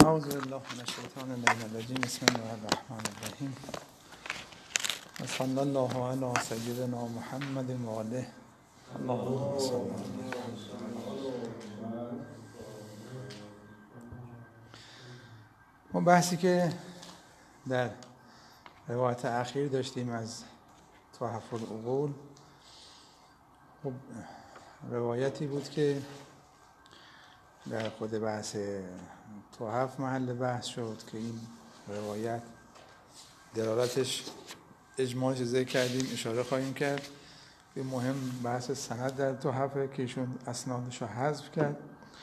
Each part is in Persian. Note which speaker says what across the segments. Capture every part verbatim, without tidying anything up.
Speaker 1: اعوذ بالله من الشیطان الرجیم. بسم الله الرحمن الرحیم. و صلی الله علی سیدنا محمد و آله. اللهم صل علی. ما بحثی که در روایت اخیر داشتیم از تحف العقول، خب روایتی بود که در خود بحث تحف محل بحث شد که این روایت دلالتش اجمالش ذکر کردیم، اشاره خواهیم کرد. به مهم بحث سند در تحفه که ایشون اسنادش رو حذف کرد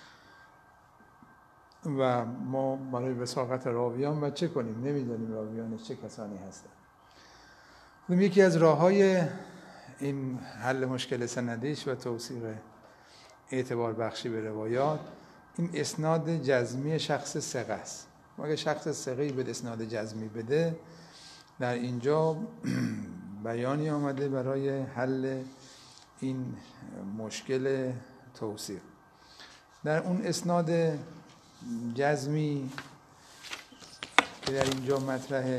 Speaker 1: و ما برای وثاقت راویان و چه کنیم، نمیدونیم راویانش چه کسانی هستن. یکی از راه‌های این حل مشکل سندیش و توثیق اعتبار بخشی به روایات این اسناد جزمی شخص ثقه است. اگه شخص ثقه‌ای به اسناد جزمی بده، در اینجا بیانی آمده برای حل این مشکل توثیق. در اون اسناد جزمی که در اینجا مطرحه،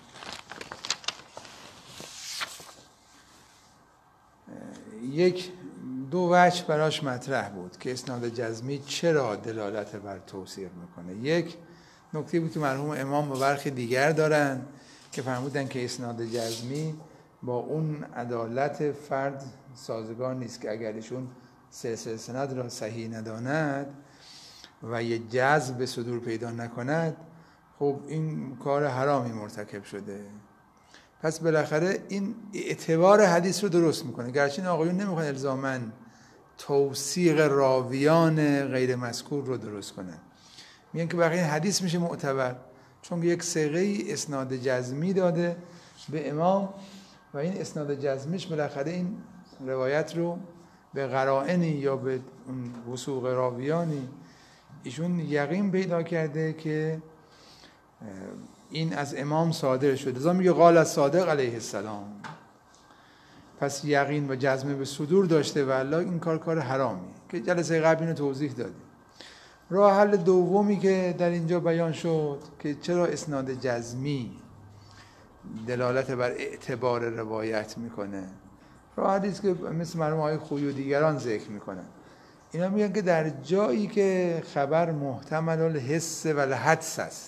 Speaker 1: یک دو وجه براش مطرح بود که اسناد جزمی چرا دلالت بر توثیق میکنه. یک نکته بود که مرحوم امام و برخی دیگر دارن که فرمودن که اسناد جزمی با اون عدالت فرد سازگار نیست که اگر ایشون سلسله سند را صحیح نداند و یه جذب به صدور پیدا نکند، خب این کار حرامی مرتکب شده. پس بالاخره این اعتبار حدیث رو درست میکنه، گرچه این آقایون نمیخوان الزاماً توثیق راویان غیر مذکور رو درست کنن، میگن که بقیه حدیث میشه معتبر چون یک صیغه اسناد جزمی داده به امام و این اسناد جزمیش بالاخره این روایت رو به قرائنی یا به وثوق راویانی ایشون یقین پیدا کرده که این از امام صادر شده. لذا میگه قال از صادق علیه السلام. پس یقین و جزم به صدور داشته و الله این کار کار حرامی که جلسه قبل اینو توضیح دادیم. راه حل دومی که در اینجا بیان شد که چرا اسناد جزمی دلالت بر اعتبار روایت میکنه، راه حلیست که مثل مرحوم آقای خویی و دیگران ذکر میکنن. اینا میگن که در جایی که خبر محتمل الحس و الحدس است،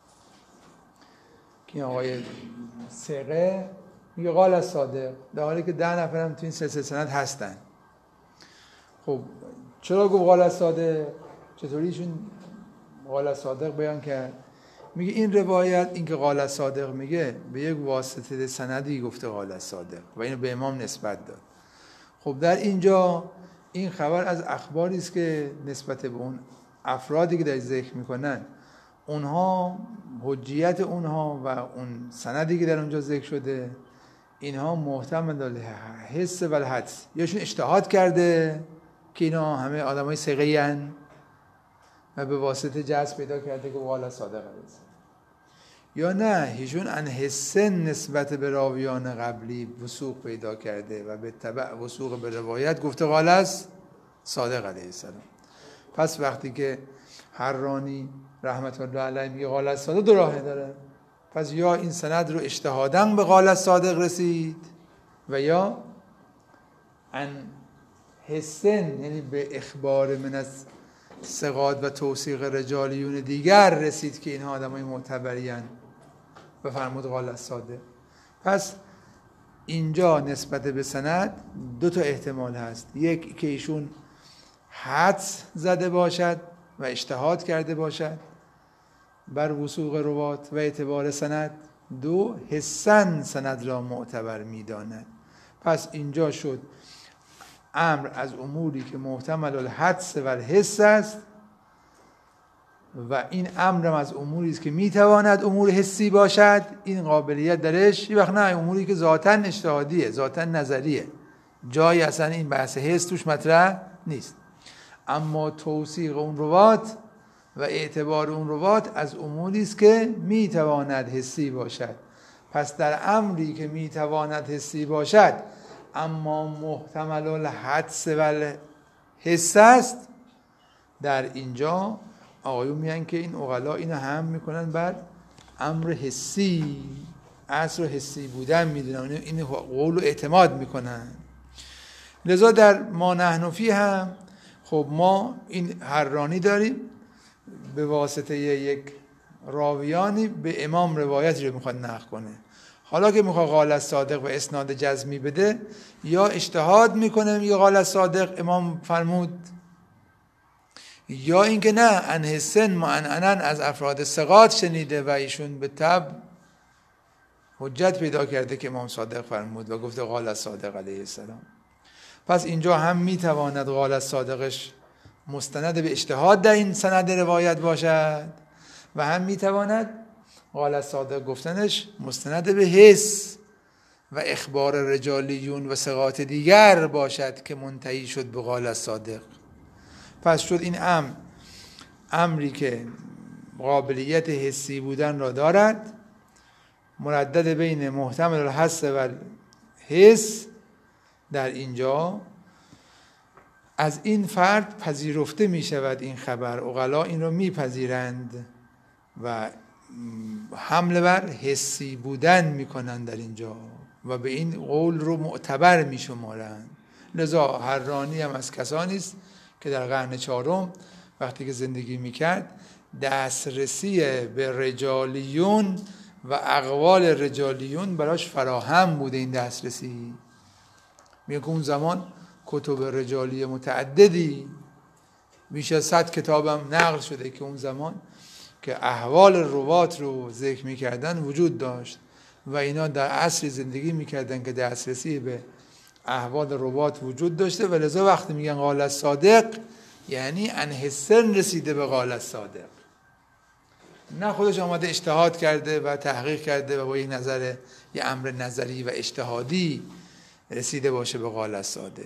Speaker 1: که آقای ثقه میگه قال از صادق، در حالی که ده نفرم تو این سلسله سند هستن. خب چرا گفت قال از صادق؟ چطوریشون قال از صادق بیان کرد؟ میگه این روایت، این که قال از صادق میگه، به یک واسطه سندی گفته قال از صادق و اینو به امام نسبت داد. خب در اینجا این خبر از اخباری است که نسبت به اون افرادی که در ذکر میکنن، اونها حجیت اونها و اون سندی که در اونجا ذکر شده، اینها محتمل الحس و الحدس، یاشون اجتهاد کرده که اینا همه آدمای ثقه‌ای ان و به واسطه جذب پیدا کرده که قال صادق است، یا نه ایشون ان حس نسبت به راویان قبلی وثوق پیدا کرده و به تبع وثوق به روایت گفته قال است صادق علیه السلام. پس وقتی که حرانی رحمت الله علیه میگه قال از صادق، دو راه داره. پس یا این سند رو اجتهاداً به قال از صادق رسید و یا ان حسن، یعنی به اخبار من از ثقات و توثیق رجالیون دیگر رسید که اینها آدمای معتبری ان و فرمود قال از صادق. پس اینجا نسبت به سند دو تا احتمال هست، یک که ایشون حدس زده باشد و اجتهاد کرده باشد بر وثوق روات و اعتبار سند، دو حسن سند را معتبر می‌داند. پس اینجا شد امر از اموری که محتمل الحدس و الحس است و این امر از اموری است که میتواند امور حسی باشد، این قابلیت درش. یه وقت نه، اموری که ذاتاً اجتهادیه، ذاتاً نظریه، جایی اصلا این بحث حس توش مطرح نیست. اما توثیق اون روات و اعتبار اون روات از اموری است که میتواند حسی باشد. پس در امری که میتواند حسی باشد اما محتمل الحدس و الحس است، در اینجا آقایون میگن که این عقلا اینو هم میکنن بر امر حسی، اصل حسی بودن میدونن، این قول رو اعتماد میکنن. لذا در ما نحن فیه هم خب ما این حرانی داریم به واسطه یک راویانی به امام روایتی رو میخواد نقل کنه. حالا که میخواد قال الصادق و اسناد جزمی بده، یا اجتهاد میکنه یا قال الصادق امام فرمود، یا اینکه نه ان حسن معنعنا از افراد ثقات شنیده و ایشون به تبع حجت پیدا کرده که امام صادق فرمود و گفته قال الصادق علیه السلام. پس اینجا هم میتواند قال الصادقش مستند به اجتهاد در این سند روایت باشد و هم میتواند قال الصادق گفتنش مستند به حس و اخبار رجالیون و ثقات دیگر باشد که منتهی شد به قال الصادق. پس شد این امر امری که قابلیت حسی بودن را دارد، مردد بین محتمل الحس و حس، در اینجا از این فرد پذیرفته می شود این خبر، عقلا این رو می پذیرند و حمله بر حسی بودن می کنند در اینجا و به این قول رو معتبر می شمارند. لذا حرانی هم از کسانی است که در قرن چهارم وقتی که زندگی می کرد دسترسی به رجالیون و اقوال رجالیون براش فراهم بوده. این دسترسی میگه که اون زمان کتب رجالی متعددی بیش از صد کتابم نقل شده که اون زمان که احوال روات رو ذکر میکردن وجود داشت و اینا در عصری زندگی میکردن که دسترسی به احوال روات وجود داشته و لذا وقتی میگن قال الصادق یعنی ان حسن رسیده به قال الصادق، نه خودش آمده اجتهاد کرده و تحقیق کرده و با یک نظر یک امر نظری و اجتهادی رسیده باشه به قال الصادق.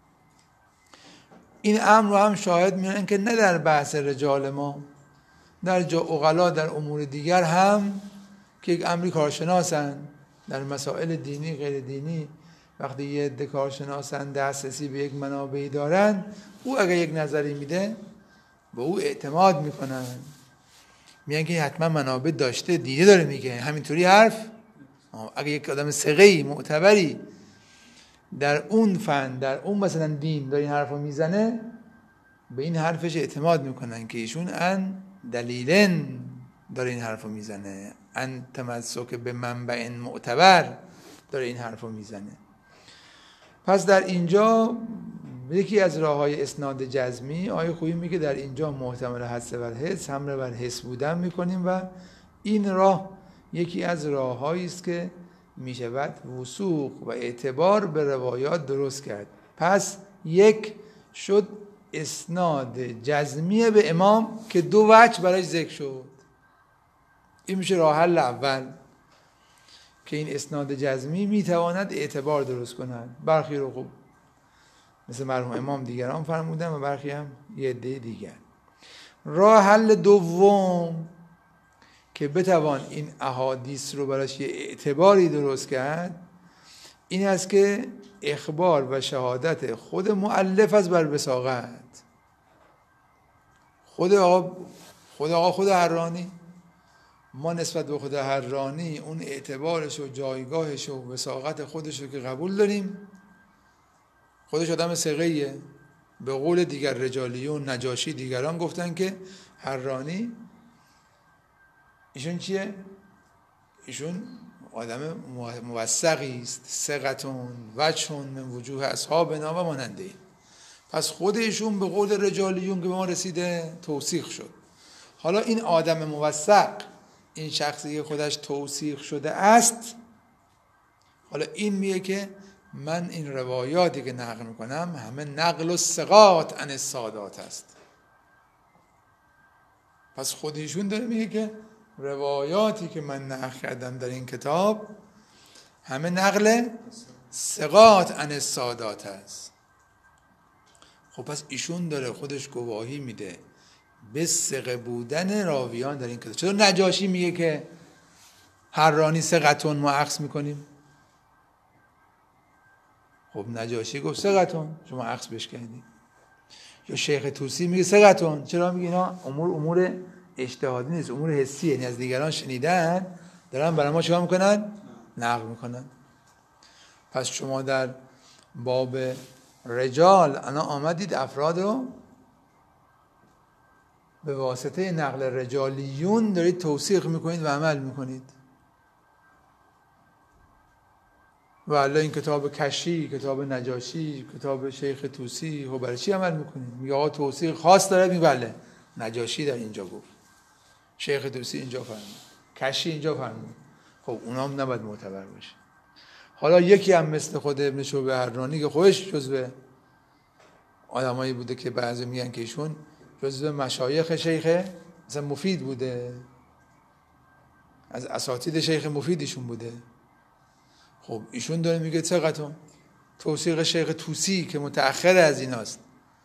Speaker 1: این امر رو هم شاهد میانن که نه در بحث رجال ما، در جا عقلا در امور دیگر هم که یک امری کارشناسن در مسائل دینی غیر دینی، وقتی یه عده کارشناسن دسترسی به یک منابعی دارن، او اگر یک نظری میده به او اعتماد میکنن، میگن که حتما منابع داشته دیده داره میگه همینطوری حرف. اگر یک آدم ثقه‌ای معتبری در اون فن در اون مثلا دین داره این حرفو میزنه، به این حرفش اعتماد میکنن که ایشون ان دلیلن داره این حرفو میزنه، ان تمسک به منبع معتبر داره این حرفو میزنه. پس در اینجا یکی از راههای اسناد جزمی آیه خویی میگه در اینجا محتمل حس و حس حمله بر حس بودن میکنیم و این راه یکی از راههایی است که میشود وثوق و اعتبار به روایات درست کرد. پس یک شد اسناد جزمی به امام که دو وجه برای ذکر شد. این میشه راه حل اول که این اسناد جزمی میتواند اعتبار درست کند. برخی رو خوب مثل مرحوم امام دیگران فرمودن و برخی هم یه عده دیگر. راه حل دوم که بتوان این احادیث رو براش یه اعتباری درست کرد این است که اخبار و شهادت خود مؤلف از بر وثاقت، خود آقا خود آقا خود حرانی، ما نسبت به خود حرانی اون اعتبارش و جایگاهش و وثاقت خودش رو که قبول داریم. خودش آدم ثقه‌ایه، به قول دیگر رجالیون نجاشی دیگران گفتن که حرانی ایشون چیه؟ ایشون آدم موثقی است، ثقتون وجهون من وجوه اصحابنا و ماننده. پس خود ایشون به قول رجالیون که به ما رسیده توثیق شد. حالا این آدم موثق، این شخصی که خودش توثیق شده است، حالا این میگه که من این روایاتی که نقل میکنم همه نقل و ثقات عن السادات است. پس خودشون داره میگه که روایاتی که من نقل کردم در این کتاب همه نقل ثقات عن السادات است. خب پس ایشون داره خودش گواهی میده به ثقه بودن راویان در این کتاب. چرا نجاشی میگه که حرانی ثقتون ما اخذ میکنیم؟ خب نجاشی گفت ثقتون، شما اخذ بش کردید. یا شیخ طوسی میگه ثقتون. چرا میگه اینا امور امور اجتهادی نیست، امور حسیه، یعنی از دیگران شنیدن دارن برای ما چیکار میکنن؟ نقل میکنن. پس شما در باب رجال انا آمدید افراد رو به واسطه نقل رجالیون دارید توثیق میکنید و عمل میکنید. و الله این کتاب کشی، کتاب نجاشی، کتاب شیخ طوسی، خب برای چی عمل میکنید؟ میگه آقا توثیق خاص داره. میگه بله، نجاشی در اینجا گفت، شیخ طوسی اینجا فرمود، کشی اینجا فرمود. خب اونا هم نباید معتبر باشه. حالا یکی هم مثل خود ابن شعبه حرانی که خودش جزو آدمایی بوده که بعضی میگن که ایشون جزو مشایخ شیخ مثلا مفید بوده، از اساتید شیخ مفید ایشون بوده. خب ایشون داره میگه ثقتون، توثیق شیخ طوسی که متأخر از ایناست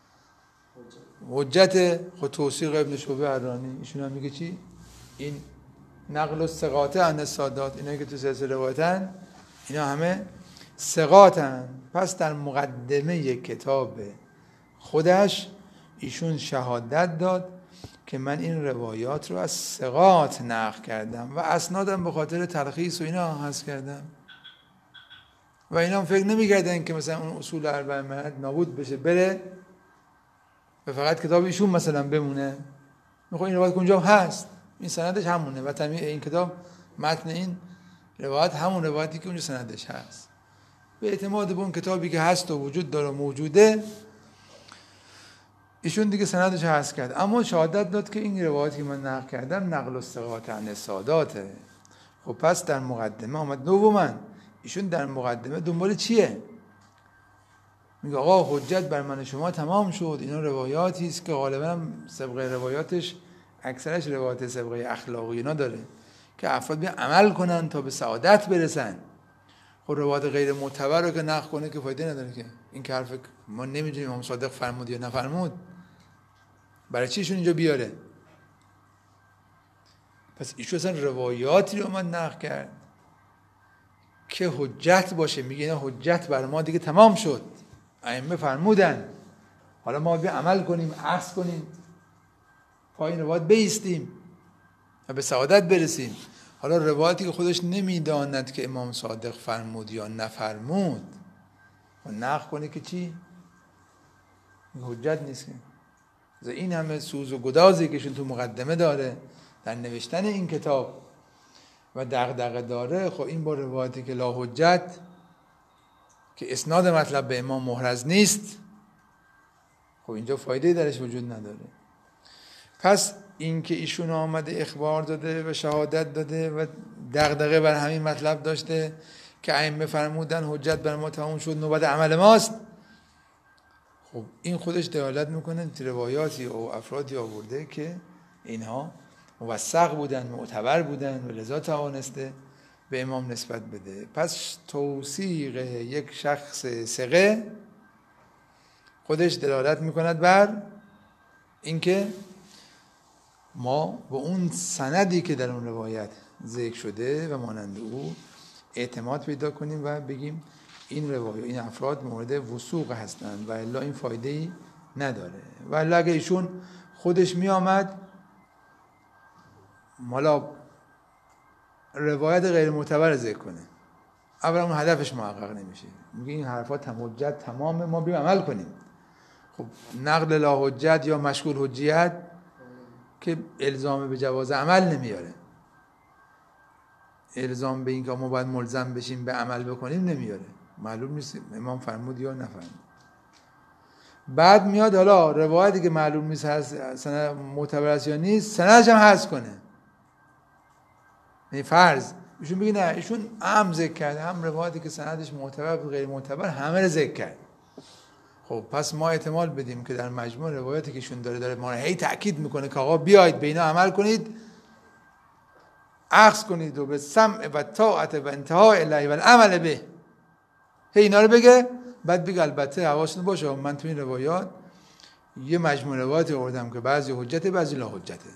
Speaker 1: حجت. خود توثیق ابن شعبه حرانی ایشون هم میگه چی؟ این نقل الثقات عن السادات، اینایی که تو سلسله روایتن اینا همه ثقاتن. پس در مقدمه کتاب خودش ایشون شهادت داد که من این روایات رو از ثقات نقل کردم و اسنادم به خاطر تلخیص و اینا حذف کردم. و اینا هم فکر نمی‌کردن که مثلا اون اصول اربع مهد نابود بشه بره و فقط کتاب ایشون مثلا بمونه. میخوام این روایت اونجا هست، این سندش همونه و تمام این کتاب متن این روایت همون روایتی که اونجا سندش هست. به اعتماد به اون کتابی که هست و وجود داره موجوده، ایشون دیگه سندش حذف کرد. اما شهادت داد که این روایتی که من نقل کردم نقل الثقات عن الساداته. خب پس در مقدمه آمد دوما ایشون در مقدمه دنبال چیه؟ میگه آقا حجت بر من شما تمام شد. اینا روایاتی است که غالبا سابقه روایاتش اکثرش روایات سابقه اخلاقی اینا داره که افراد بیان عمل کنن تا به سعادت برسن. خب روایات غیر معتبر رو که نقل کنه که فایده نداره که. این که حرف ما نمیدونیم امام صادق فرمود یا نفرمود، برای چیشون اینجا بیاره؟ پس ایشون اصلا روایاتی رو اومد نقل کرد که حجت باشه. میگه اینا حجت بر ما دیگه تمام شد، ائمه فرمودن، حالا ما بیا عمل کنیم، عکس کنیم، پای این روایت بایستیم و به سعادت برسیم. حالا روایتی که خودش نمیداند که امام صادق فرمود یا نفرمود و نقل کنه که چی؟ حجت نیست. که این همه سوز و گدازی که شون تو مقدمه داره در نوشتن این کتاب و دغدغه داره، خب این با روایتی که لا حجت که اسناد مطلب به امام محرز نیست، خب اینجا فایده درش وجود نداره. پس این که ایشون آمده اخبار داده و شهادت داده و دغدغه بر همین مطلب داشته که ائمه فرمودن حجت بر ما تمام شد، نوبت عمل ماست، خب این خودش دلالت میکنه روایاتی و افرادی آورده که اینها موثق بودن، معتبر بودن و لذا توانسته به امام نسبت بده. پس توثیق یک شخص ثقه خودش دلالت میکند بر اینکه ما به اون سندی که در اون روایت ذکر شده و مانند او اعتماد پیدا کنیم و بگیم این روایت این افراد مورد وثوق هستند و الا این فایده ای نداره. و الا اگه ایشون خودش می آمد مالا روایت غیر معتبر ذکر کنه، اولا اون هدفش محقق نمیشه. میگه این حرفات هم حجت تمامه، ما بریم عمل کنیم. خب نقل لا حجت یا مشغول حجیت که الزام به جواز عمل نمیاره، الزام به این که ما باید ملزم بشیم به عمل بکنیم نمیاره. معلوم نیست امام فرمود یا نفرمود. بعد میاد حالا روایتی که معلوم نیست هست سند معتبر است یا نیست، سندش هم حذف کنه. یعنی فرض ایشون بگه نه، ایشون هم ذکر کرد، هم روایتی که سندش معتبر و غیر معتبر همه رو ذکر کرد. خب پس ما احتمال بدیم که در مجموع روایاتی که ایشون داره داره ما هی تاکید میکنه که آقا بیایید به اینا عمل کنید، اخذ کنید و به سمع و طاعت و انتهای الیه و العمل به، هی اینا رو بگه. بعد بگه البته حواستون باشه من تو این روایات یه مجموع روایات آوردم که بعضی حجته بعضی لا حجته.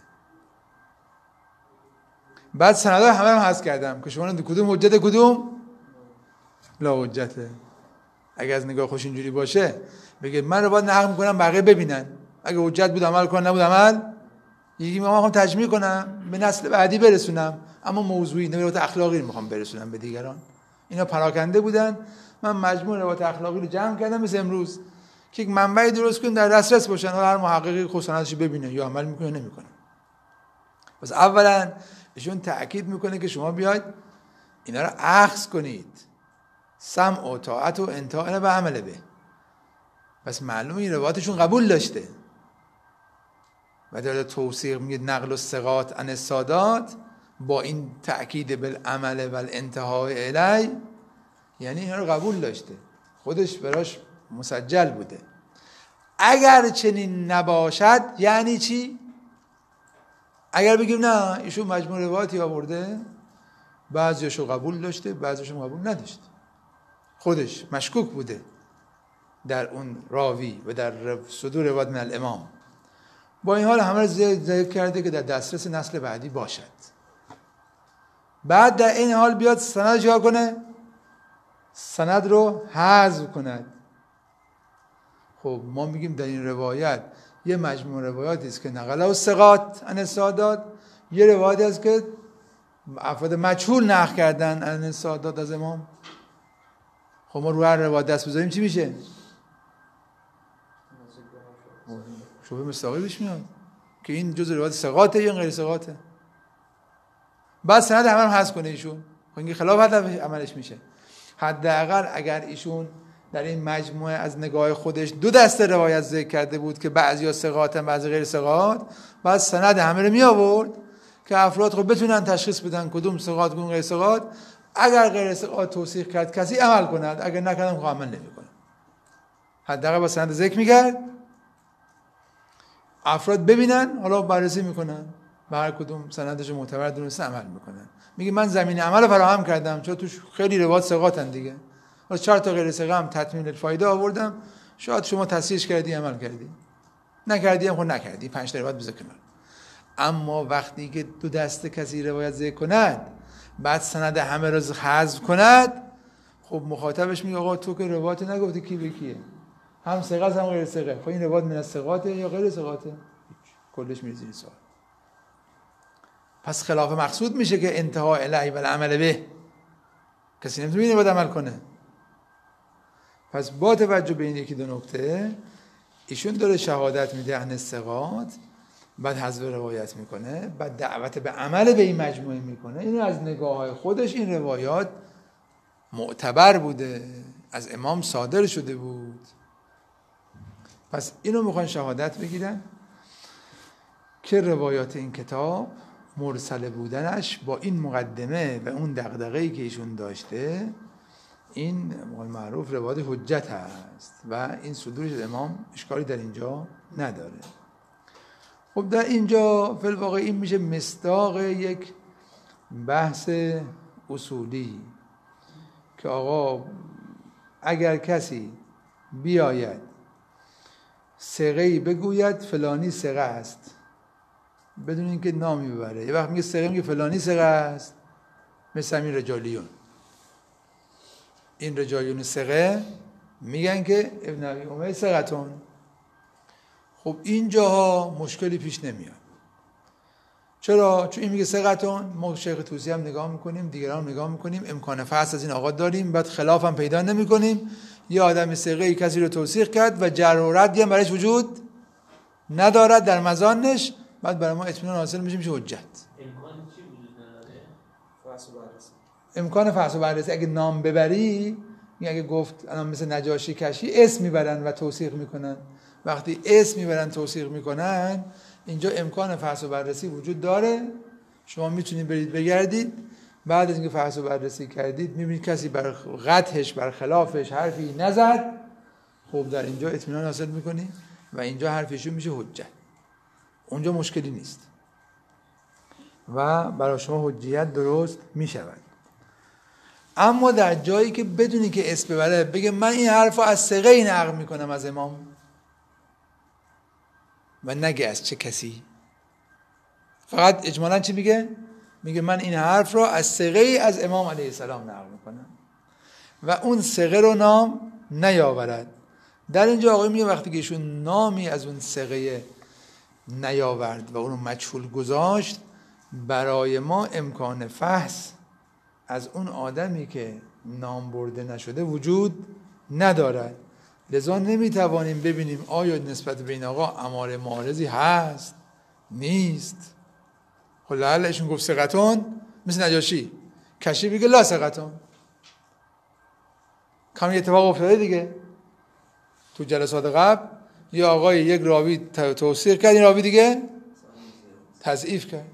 Speaker 1: بعد سندهای همه رو حذف کردم که شما کدوم حجت کدوم لا حجته. اگه از نگاه خوش اینجوری باشه بگه من روایت نقل میکنم بقیه ببینن، اگه حجت بود عمل کن، نبود عمل یکی ما میخوام تجمیع کنم به نسل بعدی برسونم، اما موضوعی نه روایت اخلاقی رو میخوام برسونم به دیگران. اینا پراکنده بودن، من مجموع روایت اخلاقی رو جمع کردم مثل امروز که یک منبعی درست کنیم در دسترس باشن، هر محققی خود سندش ببینه یا عمل میکنه نمیکنه. پس اولا ایشون تأکید میکنه که شما بیاید اینا رو اخذ کنید، سمع و طاعت و انطاع و عمل به. پس معلومه این روایتشون قبول داشته و داره توثیق میگه نقل الثقات عن السادات با این تأکید بالعمل و الانتهاء الی، یعنی اینا رو قبول داشته، خودش براش مسجل بوده. اگر چنین نباشد یعنی چی؟ اگر بگیم نه ایشون مجموع روایتی آورده، بعضیشو قبول داشته بعضیشو قبول نداشته، خودش مشکوک بوده در اون راوی و در صدور روایت من الامام، با این حال همه رو ذکر کرده که در دسترس نسل بعدی باشد. بعد در این حال بیاد سند چیکار کنه؟ سند رو حذف کند. خب ما میگیم در این روایت یه مجموع روایاتی است که نقل الثقات عن السادات، یه روایتی است که افراد مجهول نقل کردن عن السادات از امام. خب ما رو هر روایت دست بذاریم چی میشه؟ شبه مصداقی پیش میاد که این جزء روایت ثقاته یا غیر ثقاته. بعد سند همه رو حذف کنه ایشون، خب این خلاف هدف عملش میشه. حداقل اگر ایشون در این مجموعه از نگاه خودش دو دسته روایت ذکر کرده بود که بعضیا ثقاتن بعضی غیر ثقات، بعد سند همه رو می آورد که افراد خب بتونن تشخیص بدن کدوم ثقات کدوم غیر ثقات. اگر غیر ثقات توثیق کرد کسی عمل کند، اگر نکردم خب عمل نمیکنه. حداقل با سند ذکر میکرد، افراد ببینن، حالا بررسی میکنن، به هر کدوم سندش معتبر دونسته عمل میکنن. میگه من زمین عمل فراهم کردم چون توش خیلی روایت ثقاتن دیگه، حالا چهار تا غیر ثقه هم تطمین الفایده آوردم، شاید شما تصحیحش کردی عمل کردی، نکردی هم خود نکردی، پنج تا روایت بذار کنار. اما وقتی که دو دسته کسی روایت ذکر کند بعد سند همه رو حذف کند، خب مخاطبش میگه آقا تو که روایت نگفتی کی به کیه، هم ثقه هم غیر ثقه، خب این روایت من از ثقاته یا غیر ثقاته؟ کلش میره زیر سوال. پس خلاف مقصود میشه که انتها الیه و العمل به، کسی نمیتونه اینو باید عمل کنه. پس با توجه به این یکی دو نکته، ایشون داره شهادت میده عن الثقات، بعد حذف روایت میکنه، بعد دعوت به عمل به این مجموعه میکنه. اینو از نگاه های خودش این روایات معتبر بوده، از امام صادر شده بود. پس اینو میخوان شهادت بگیرن که روایات این کتاب مرسل بودنش با این مقدمه و اون دغدغه‌ای که ایشون داشته، این معروف روایت حجت هست و این صدورش امام اشکالی در اینجا نداره. خب در اینجا فی الواقع این میشه مصداق یک بحث اصولی که آقا اگر کسی بیاید ثقه‌ای بگوید فلانی ثقه است بدون اینکه نامی ببره، یه وقت میگه ثقه میگه فلانی ثقه است، مثل همین رجالیون، این رجالیون ثقه میگن که ابن ابی امیه ثقتون. خب اینجاها مشکلی پیش نمیاد. چرا؟ چون این میگه ثقتون، ما شیخ طوسی هم نگاه میکنیم، دیگران هم نگاه میکنیم، امکان فحص از این آقا داریم، بعد خلاف هم پیدا نمیکنیم. یه آدم ثقه‌ای کسی رو توثیق کرد و جر و ردی هم برایش وجود ندارد در مظانش، بعد برای ما اطمینان حاصل میشه، میشه حجت.
Speaker 2: امکان چی وجود نداره؟
Speaker 3: فحص و بررسی.
Speaker 1: امکان فحص و بررسی اگه نام ببری، اگه گفت الان مثل نجاشی کشی اسم میبرن و توثیق میکنن، وقتی اسم میبرن توثیق میکنن، اینجا امکان فحص و بررسی وجود داره. شما میتونید برید بگردید، بعد از اینکه فحص و بررسی کردید میبینید کسی بر قطعش بر خلافش حرفی نزد، خب در اینجا اطمینان حاصل میکنی و اینجا حرفشون میشه حجت، اونجا مشکلی نیست و برای شما حجیت درست میشود. اما در جایی که بدونی که اسم ببره، بگه من این حرفو از ثقه‌ای نقل میکنم از امام، و نگه از چه کسی، فقط اجمالاً چی میگه؟ میگه من این حرف رو از ثقه‌ای از امام علیه السلام نقل میکنم و اون ثقه رو نام نیاورد، در اینجا آقای میگه وقتی که ایشون نامی از اون ثقه نیاورد و اونو مجهول گذاشت، برای ما امکان فحص از اون آدمی که نام برده نشده وجود ندارد، لذا نمیتوانیم ببینیم آیا نسبت به این آقا اماره معارضی هست نیست. خب لعل ایشون گفت ثقتون، مثل نجاشی کشی بگه لا ثقتون. کمی اتفاق افتاده دیگه تو جلسات قبل، یا آقای یک راوی توثیق کرد، این راوی دیگه تضعیف کرد.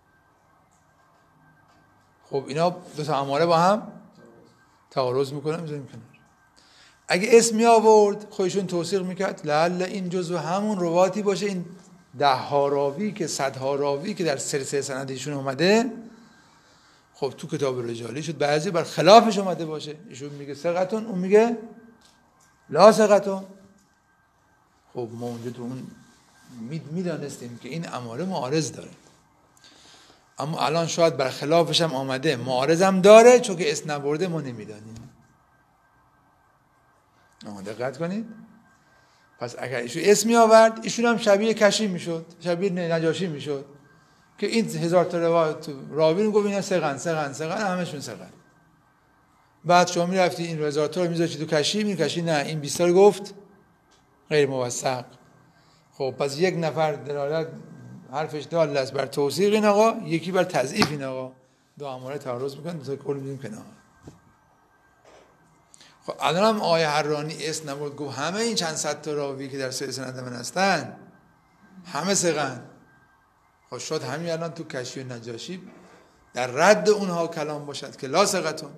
Speaker 1: خب اینا دو تا اماره با هم تعارض میکنن، میذاریم کنار. اگه اسمی آورد خودشون توثیق میکرد، لعل این جزو همون رواتی باشه، این ده ها راوی که صد ها راوی که در سلسله سندیشون اومده، خب تو کتاب رجالی شد بعضی بر خلافش اومده باشه، ایشون میگه ثقتون، اون میگه لا ثقتون. خب ما اونجا تو اون میدانستیم که این اماره معارض داره، اما الان شاید بر خلافش هم آمده معارض هم داره، چون که اسم نبرده ما نمیدانیم. آها دقت کنید. پس اگر ایشون اسمی آورد، ایشون هم شبیه کشی میشد، شبیه نجاشی میشد که این هزار تا روایت راوی رو گفت اینا ثقن ثقن ثقن همشون ثقن. بعد شما میرفتی این هزار تا رو میذاشتی تو کشی، می کشی نه این بیست تا رو گفت غیر موثق. خب پس یک نفر دلالت حرفش دال است بر توثیق این آقا، یکی بر تضعیف این آقا، دو اماره تعارض میکنن، تا کل میدیم کنار. خب الان هم آقای حرانی اسم نبرد، گفت همه این چند صد تا راوی که در سند من هستن همه ثقن. خب شاید همین الان تو کشی و نجاشی در رد اونها کلام باشد که لا ثقتون.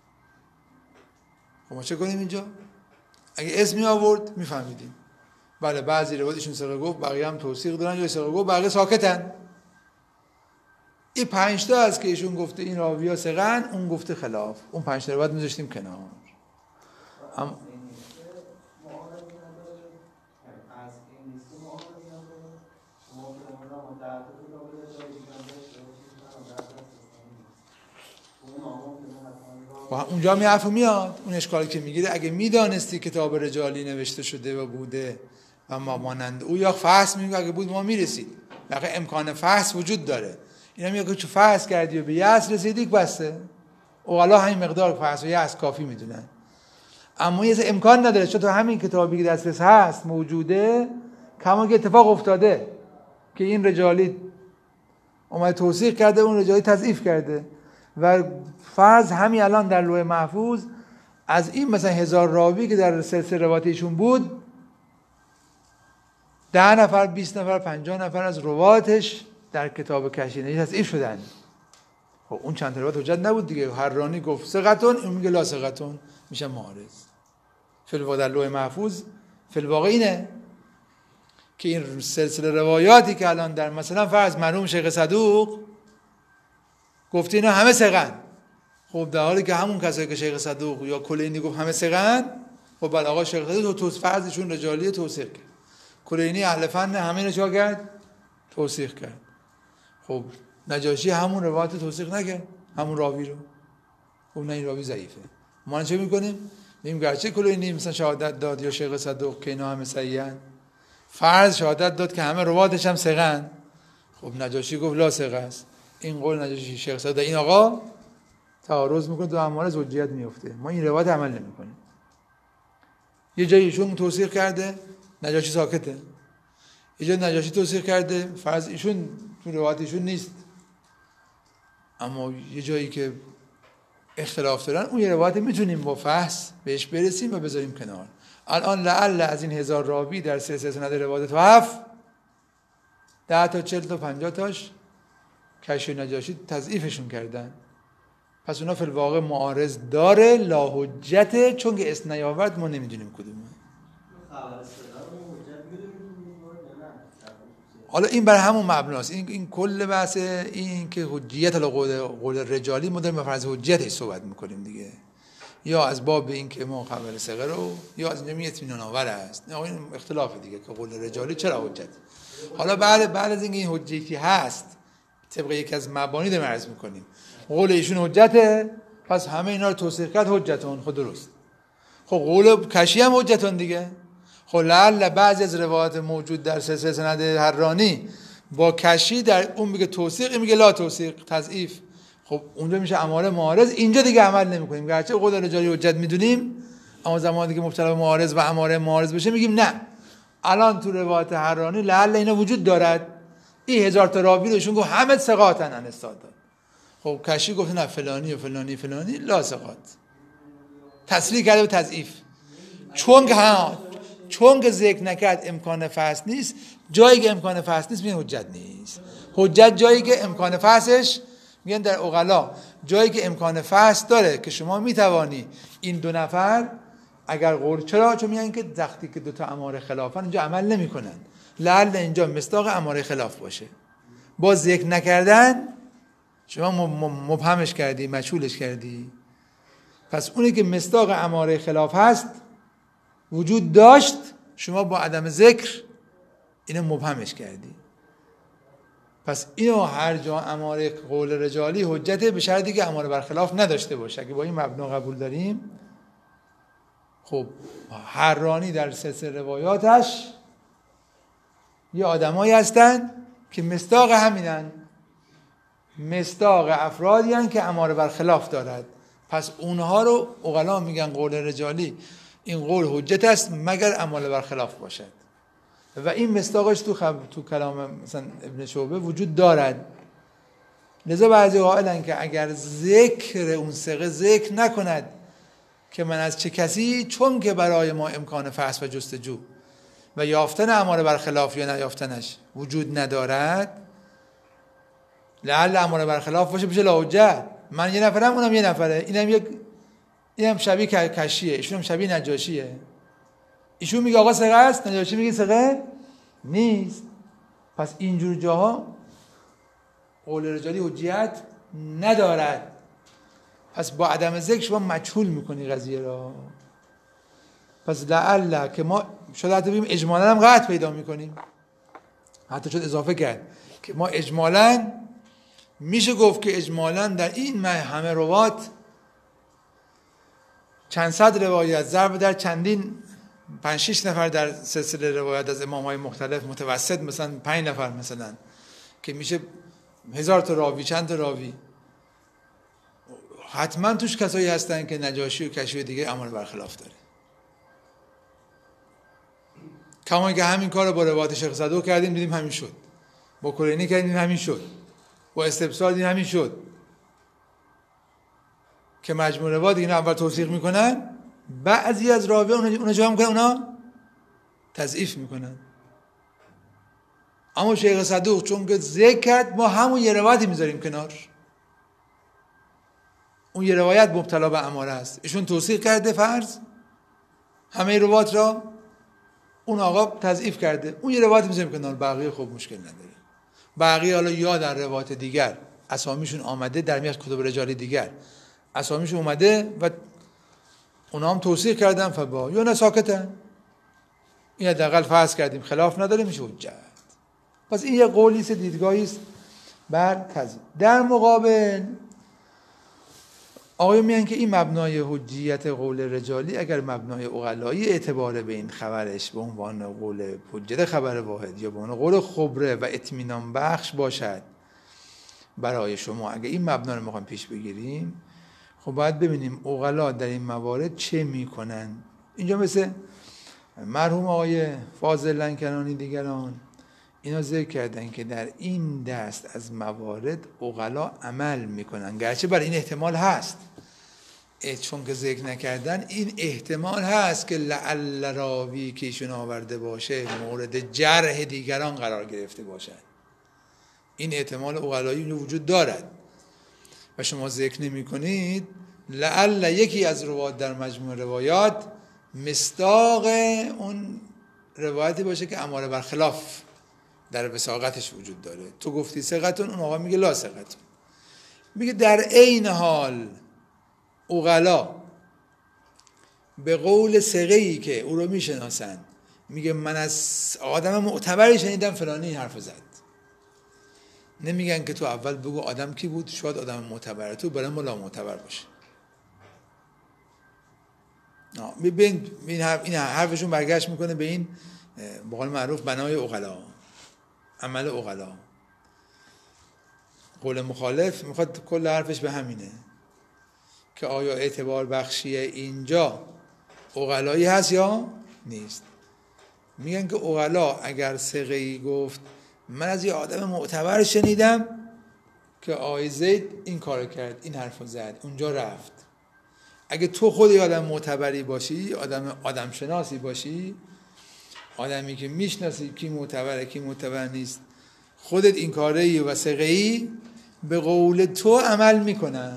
Speaker 1: خب ما چه کنیم اینجا؟ اگه اسمی آورد میفهمیدیم بله بعضی روایتشون ثقه گفت، بقیه هم توثیق دارن، یا ثقه گفت بقیه ساکتن. این پنج تا از که ایشون گفته این راوی‌ها ثقن، اون گفته خلاف، اون پنج تا روایت میذاشتیم کنار. اما اونجا می عفو میاد. اون اشکالی که میگیره اگه میدانستی کتاب رجالی نوشته شده و بوده و ما مانند او، یا فحص میگه اگه بود ما میرسید، واقعا امکان فحص وجود داره. اینا میگه که چون فحص کردی و به یأس رسیدی بسته، اوغلا همین مقدار فحص و یأس کافی میدونن. اما یه امکان نداره، چون تو همین کتابی که دسترس هست موجوده، کما که اتفاق افتاده که این رجالی اومد توثیق کرده، اون رجالی تضعیف کرده، و فرض همین الان در لوح محفوظ از این مثلا هزار راوی که در سلسله رواتیشون بود، ده نفر، بیست نفر، پنجاه نفر از رواتش در کتاب کشی تضعیف شدن. خب اون چند تا روایت حجت نبود دیگه. حرانی گفت ثقتون، اون میگه لا ثقتون، میشه معارض. فی الواقع در لوح محفوظ فی الواقع اینه که این سلسله روایاتی که الان در مثلا فرض مرحوم شیخ صدوق گفته اینا همه ثقن، خب در حالی که همون کسایی که شیخ صدوق یا کلینی گفت همه ثقن، خب بعد آقا شیخ صدوق تو فرضشون رجالی توثیق کرد، کلینی اهل فن همین رو چا کرد؟ توثیق کرد. خب نجاشی همون روایت توثیق نکرد، همون راوی رو، خب نه این راوی ضعیفه. ما چه میکنیم؟ میگیم گرچه کلینی مثلا شهادت داد یا شیخ صدوق که اینا همه صحیحن، فرض شهادت داد که همه روایتش هم ثقن، خب نجاشی گفت لا ثقه است. این قول نجاشی شیخ صدوق این آقا تعارض میکنه، دو اماره زوجیت میفته. ما این روایت عمل نمیکنیم. یه جایی ایشون توثیق کرده، نجاشی ساکته. یه جایی نجاشی توثیق کرده، فرض ایشون تو روایت ایشون نیست، اما یه جایی که اختلاف دارن، اون یه روایت میتونیم با فحص بهش برسیم و بذاریم کنار. الان لعل از این هزار راوی در سلسله سند روایت توف ده تا چهل تا پنجاه تاش کشی نجاشی تضعیفشون کردن، پس اونا فی الواقع معارض داره، لا حجته، چون که اسم نیاورد ما نمیدونیم کدومه. حالا این بر همون مبناست، این این کل بحث این که حجیت قول قول رجالی ما داریم به فرض حجیتش صحبت میکنیم دیگه، یا از باب این که ما خبر ثقه رو، یا از نمی اطمینان آور است. نه این اختلاف دیگه که قول رجالی چرا حجت. حالا بعد بعد از اینکه این حجیتی هست، طبق یکی از مبانی داریم عرض میکنیم قول ایشون حجته، پس همه اینا رو توثیق کرد حجتون، خود درست. خب قول کشی هم حجتون دیگه. خب لعل بعضی از روایات موجود در سلسله سند حرانی با کشی در اون میگه توثیق، این میگه لا توثیق، تضعیف. خب اونجا میشه اماره معارض، اینجا دیگه عمل نمیکنیم. گرچه قول رجالی حجت میدونیم، اما زمانی که مبتلا به معارض و اماره معارض بشه میگیم نه. الان تو روایت حرانی لعل اینا وجود دارد، این هزار تا راوی روشون گفت همه ثقاتن ان استاد. خب کشی گفت نه فلانی و فلانی فلانی لا ثقات، تصریح کرده به تضعیف. چون که ها چون که ذکر نکرد امکان فحص نیست، جایی که امکان فحص نیست میگن حجت نیست. حجت جایی که امکان فحصش، میگن در عقلا جایی که امکان فحص داره که شما میتوانی این دو نفر اگر قول، چرا؟ چون میگن که وقتی که دو تا اماره خلافن اینجا عمل نمیکنن، لعل اینجا مصداق اماره خلاف باشه. با ذکر نکردن شما مبهمش کردی، مجهولش کردی. پس اونی که مصداق اماره خلاف هست وجود داشت، شما با عدم ذکر اینو مبهمش کردی. پس اینو هر جا اماره قول رجالی حجته، به شرطی که اماره برخلاف نداشته باشه. اگه با این مبنا قبول داریم، خب حرانی در سلسله روایاتش یه آدمایی هستن که مصداق همینن، مصداق افرادی هستن که اماره برخلاف دارد. پس اونها رو عقلا میگن قول رجالی این قول حجت است مگر اماره برخلاف باشد. و این مصداقش تو خب... تو کلام مثلا ابن شعبه وجود دارد. لذا بعضی قائلن که اگر ذکر اون ثقه ذکر نکند که من از چه کسی، چون که برای ما امکان فحص و جستجو و یافتن اماره برخلاف یا نیافتنش وجود ندارد، لعل اماره برخلاف باشه بشه لا حجت. من یه نفرم، اونم یه نفره، اینم یک اینم شبیه کشیه، ایشون هم شبیه نجاشیه. ایشون میگه آقا ثقه است، نجاشی میگه ثقه نیست. پس اینجور جاها قول رجالی حجیت ندارد. پس با عدم ذکر شما مجهول میکنی قضیه را. پس لعل که ما شاید حتی بگیم اجمالا هم قطع پیدا میکنیم، حتی شد اضافه کرد که ما اجمالا میشه گفت که اجمالا در این همه روات چند صد روایت ضرب در چندین پنج شش نفر در سلسله روایت از امام‌های مختلف، متوسط مثلا پنج نفر مثلا، که میشه هزار تا راوی، چند تا راوی، حتما توش کسایی هستن که نجاشی و کشی و دیگه اماره برخلاف داره. کما که همین کار رو با روایت شیخ صدوق کردیم دیدیم همین شد، با کلینی کردیم همین شد، با استبصار دیدیم همین شد، که مجموع روایت اینا اول توثیق میکنن، بعضی از راوی اونا جا میکنن، اونا تضعیف میکنن. اما شیخ صدوق چون که ذکر کرد، ما همون یه روایتی میذاریم کنار، اون یه روایت مبتلا به اماره است، ایشون توثیق کرده فرض همه روایت را، اون آقا تضعیف کرده، اون یه روایت میذاریم کنار، بقیه خب مشکل نداره. بقیه حالا یا در روایت دیگر اسامیشون آمده، در میاد کتب رجالی دیگر اسامیشون اومده و اونا هم توثیق کردن، فبا یا نه ساکتن، این حداقل فرض کردیم خلاف نداره، میشه حجت. پس این یه قولی است، دیدگاهی است بر تضعیف. در مقابل آقایون میگن که این مبنای حجیت قول رجالی اگر مبنای عقلایی اعتبار به این خبرش به عنوان قول حجت خبر واحد یا به عنوان قول خبره و اطمینان بخش باشد برای شما، اگر این مبنا رو میخوایم پیش بگیریم، خب باید ببینیم عقلا در این موارد چه میکنن. اینجا مثل مرحوم آقای فاضل لنکرانی دیگران اینا ذکر کردن که در این دست از موارد عقلا عمل میکنن، گرچه برای این احتمال هست، چون که ذکر نکردن این احتمال هست که لعل راوی که ایشون آورده باشه مورد جرح دیگران قرار گرفته باشد. این احتمال عقلایی وجود دارد و شما ذکر نمی کنید. لعل یکی از روایات در مجموع روایات مصداق اون روایتی باشه که اماره برخلاف در وثاقتش وجود داره. تو گفتی ثقتون، اون آقا میگه لا ثقتون. میگه در عین حال عقلا به قول ثقه‌ای که او رو میشناسن میگه من از آدم معتبری شنیدم فلانی این حرف زد. نمیگن که تو اول بگو آدم کی بود، شاید آدم معتبره، تو برای ما لا معتبر باشه. ببین این حرف این حرفشون برگشت میکنه به این به قول معروف بنای عقلا، عمل عقلا. قول مخالف میخواد کل حرفش به همینه که آیا اعتبار بخشی اینجا عقلایی هست یا نیست. میگن که عقلا اگر صیغه‌ای گفت من از یه آدم معتبر شنیدم که آقای زید این کارو کرد، این حرفو زد، اونجا رفت. اگه تو خود یه آدم معتبری باشی، آدم آدم شناسی باشی، آدمی که میشناسی کی معتبره کی معتبر نیست، خودت این کاری و صیغه‌ای به قول تو عمل میکنن،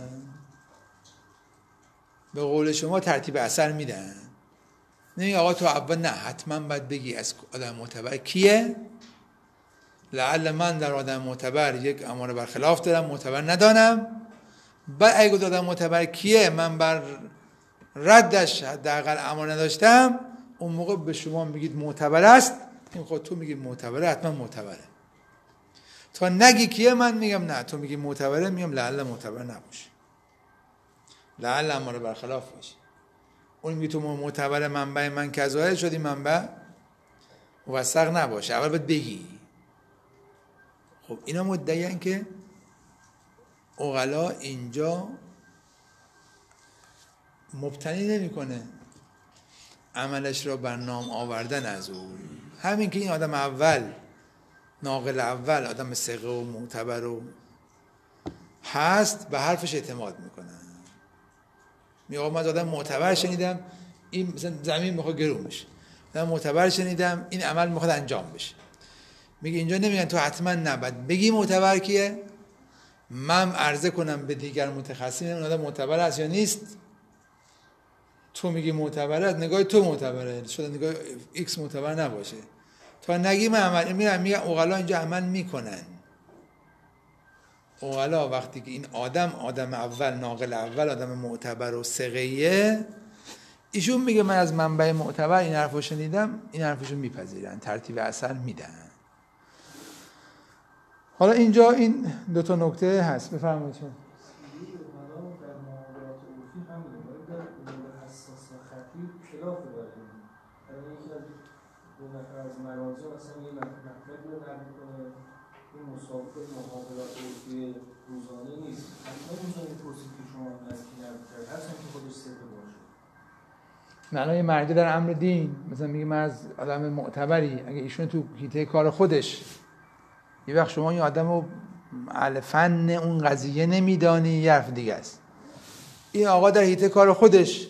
Speaker 1: به قول شما ترتیب اثر میدن. نه آقا تو اول نه حتما باید بگی از آدم معتبر کیه، لعل من در آدم معتبر یک امر برخلاف دارم معتبر ندانم، بعد اگه گفت آدم معتبر کیه من بر ردش حداقل امر نداشتم، اون موقع به شما میگید معتبر است، این خود تو میگی معتبره حتما معتبره. تا نگی کیه من میگم نه، تو میگی معتبره میگم لعل معتبر نباشه، لعل امر برخلاف باشه. اون میگه تو معتبر منبع من کذا شدی، منبع موثق نباشه، اول باید بگی. خب اینا مدعیان که عقلا اینجا مبتنی نمیکنه عملش را بر نام آوردن از او، همین که این آدم اول ناقل اول آدم ثقه و معتبر و هست به حرفش اعتماد میکنن. میگه آقا من آدم معتبر شنیدم این مثلا زمین میخواد گرون بشه، آدم معتبر شنیدم این عمل میخواد انجام بشه. میگه اینجا نمیگن تو حتما نباید بگی معتبر کیه، من عرضه کنم به دیگر متخصصین اون آدم معتبر است یا نیست. تو میگی معتبره، نگاه تو معتبره، شاید نگاه ایکس معتبر نباشه. تا نگی من عمل میرم میگن عقلا اینجا عمل میکنن. عقلا وقتی که این آدم آدم اول ناقل اول آدم معتبر و ثقه‌ایه، ایشون میگه من از منبع معتبر این حرفو شنیدم، این حرفشو میپذیرن، ترتیب اثر میدن. حالا اینجا این دو تا نکته هست، بفرمایید. چون
Speaker 3: خلاف داره. یعنی یکی از دو نفر از مراجع مثلا یه مطلب رو نقل می‌کنه، این مسابقه محاولات عرفی روزانه نیست. حتما می‌تونید پرسید که شما نزدیک نبودید، هرچند که خودش ثقه باشه. معنای
Speaker 1: مرجع در امر دین مثلا میگه من از آدم معتبری، اگه ایشون تو حیطه کار خودش یه وقت شما این آدمو اهل فن اون قضیه نمیدانی، یه حرف دیگه است. این آقا در حیطه کار خودش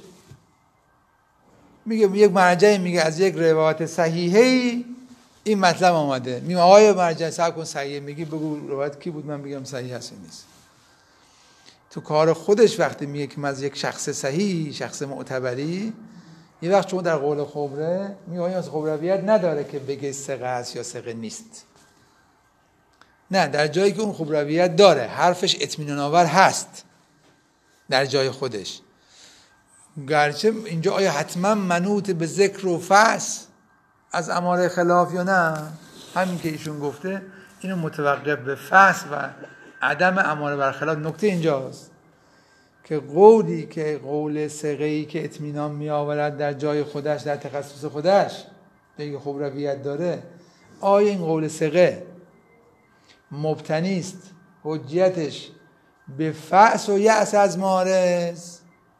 Speaker 1: میگه یک مرجعی میگه از یک روایت صحیحه این مطلب آمده، میگه آقای مرجع صاحب کن صحیحه، میگی بگو روایت کی بود من بگم صحیح هست نیست. تو کار خودش وقتی میگه که من از یک شخص صحیح، شخص معتبری، یه وقت شما در قول خبره میگه آیا از خبرویت نداره که بگه ثقه است یا ثقه نیست. نه، در جایی که اون خبرویت داره، حرفش اطمینان آور هست در جای خودش. گرچه اینجا آیا حتما منوط به ذکر و فحص از اماره خلاف یا نه، همین که ایشون گفته اینو متوقف به فحص و عدم اماره برخلاف. نکته اینجاست که قولی که قول ثقه‌ای که اطمینان می آورد در جای خودش، در تخصص خودش بگه خبرویت داره، آیا این قول ثقه مبتنی است حجیتش به فحص و یأس از معارض؟